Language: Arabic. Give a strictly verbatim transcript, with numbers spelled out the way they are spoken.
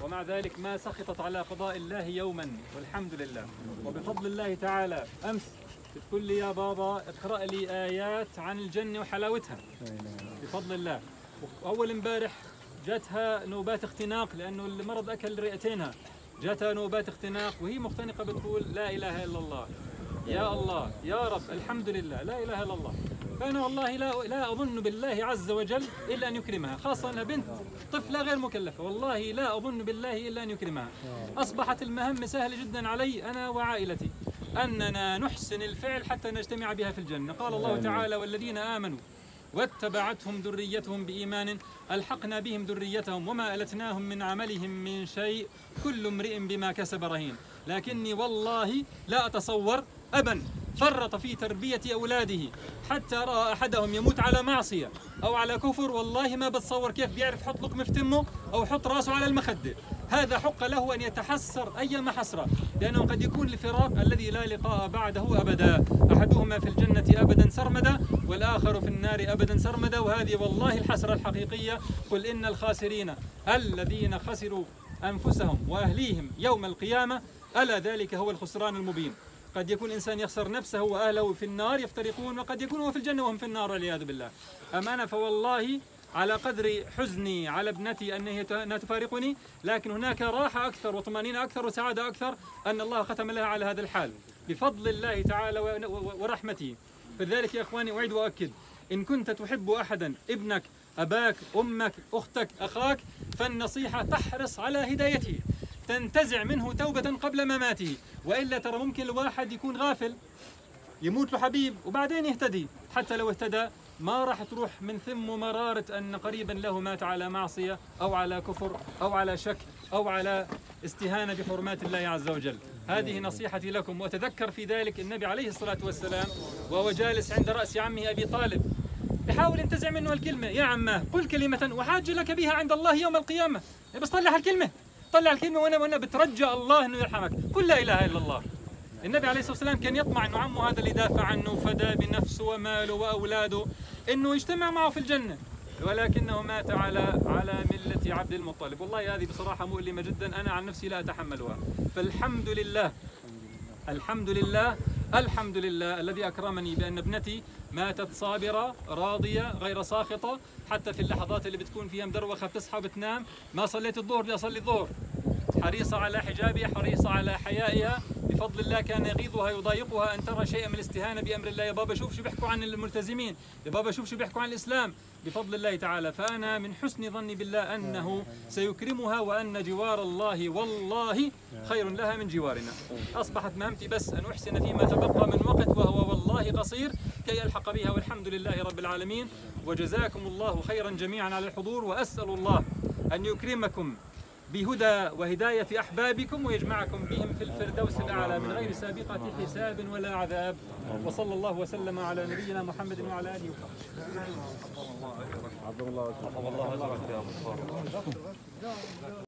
ومع ذلك ما سخطت على قضاء الله يوما، والحمد لله. وبفضل الله تعالى أمس بتقول لي يا بابا اقرأ لي آيات عن الجنة وحلاوتها بفضل الله. وأول امبارح جاتها نوبات اختناق لأنه المرض أكل رئتينها، جاتها نوبات اختناق وهي مختنقة بتقول لا إله إلا الله، يا الله يا رب الحمد لله لا إله إلا الله. فأنا والله لا لا أظن بالله عز وجل إلا أن يكرمها، خاصة أنها بنت طفلة غير مكلفة، والله لا أظن بالله إلا أن يكرمها. أصبحت المهمة سهلة جدا علي أنا وعائلتي أننا نحسن الفعل حتى نجتمع بها في الجنة. قال الله تعالى والذين آمنوا واتبعتهم ذريتهم بإيمان ألحقنا بهم ذريتهم وما ألتناهم من عملهم من شيء كل امرئ بما كسب رهين. لكني والله لا أتصور أبا فرط في تربية أولاده حتى رأى أحدهم يموت على معصية أو على كفر، والله ما بتصور كيف بيعرف يحط لقمة في تمه أو يحط راسه على المخدة. هذا حق له أن يتحسر أيما حسرة، لأنه قد يكون الفراق الذي لا لقاء بعده أبدا، أحدهما في الجنة أبدا سرمدا والآخر في النار أبدا سرمدا، وهذه والله الحسرة الحقيقية. قل إن الخاسرين الذين خسروا أنفسهم وأهليهم يوم القيامة ألا ذلك هو الخسران المبين. قد يكون إنسان يخسر نفسه وأهله في النار يفترقون، وقد يكون هو في الجنة وهم في النار والعياذ بالله. أما أنا فوالله على قدر حزني على ابنتي أنها تفارقني، لكن هناك راحة أكثر وطمأنينة أكثر وسعادة أكثر أن الله ختم لها على هذا الحال بفضل الله تعالى ورحمته. فلذلك يا إخواني أعيد وأؤكد، إن كنت تحب أحدا، ابنك، أباك، أمك، أختك، أخاك، فالنصيحة تحرص على هدايته، تنتزع منه توبة قبل مماته. وإلا ترى ممكن الواحد يكون غافل يموت له حبيب وبعدين يهتدي، حتى لو اهتدى ما راح تروح من ثم مرارة أن قريبا له مات على معصية أو على كفر أو على شك أو على استهانة بحرمات الله عز وجل. هذه نصيحتي لكم. وتذكر في ذلك النبي عليه الصلاة والسلام وهو جالس عند رأس عمه أبي طالب يحاول ينتزع منه الكلمة، يا عماه قل كلمة وحاج لك بها عند الله يوم القيامة. بس طلع الكلمة، طلع الكلمة وأنا وأنا بترجى الله إنه يرحمك، قل لا إله إلا الله. النبي عليه الصلاة والسلام كان يطمع إنه عمه هذا اللي دافع عنه فدى بنفسه وماله وأولاده إنه يجتمع معه في الجنة، ولكنه مات على على ملة عبد المطلب. والله هذه بصراحة مؤلمة جدا، أنا عن نفسي لا أتحملها. فالحمد لله الحمد لله الحمد لله الذي أكرمني بأن ابنتي ماتت صابرة راضية غير ساخطة، حتى في اللحظات اللي بتكون فيها مدروخة بتصحى بتنام، ما صليت الظهر بدي أصلي الظهر، حريصة على حجابها، حريصة على حيائها. بفضل الله كان يغيظها يضايقها أن ترى شيئا من الاستهانة بأمر الله. يا بابا شوف شو بيحكوا عن الملتزمين، يا بابا شوف شو بيحكوا عن الإسلام، بفضل الله تعالى. فأنا من حسن ظني بالله أنه سيكرمها وأن جوار الله والله خير لها من جوارنا. أصبحت مهمتي بس أن أحسن فيما تبقى من وقت وهو والله قصير كي ألحق بها، والحمد لله رب العالمين. وجزاكم الله خيرا جميعا على الحضور، وأسأل الله أن يكرمكم بهدى وهداية أحبابكم ويجمعكم بهم في الفردوس الأعلى من غير سابقة حساب ولا عذاب. وصلى الله وسلم على نبينا محمد وعلى آله وصحبه.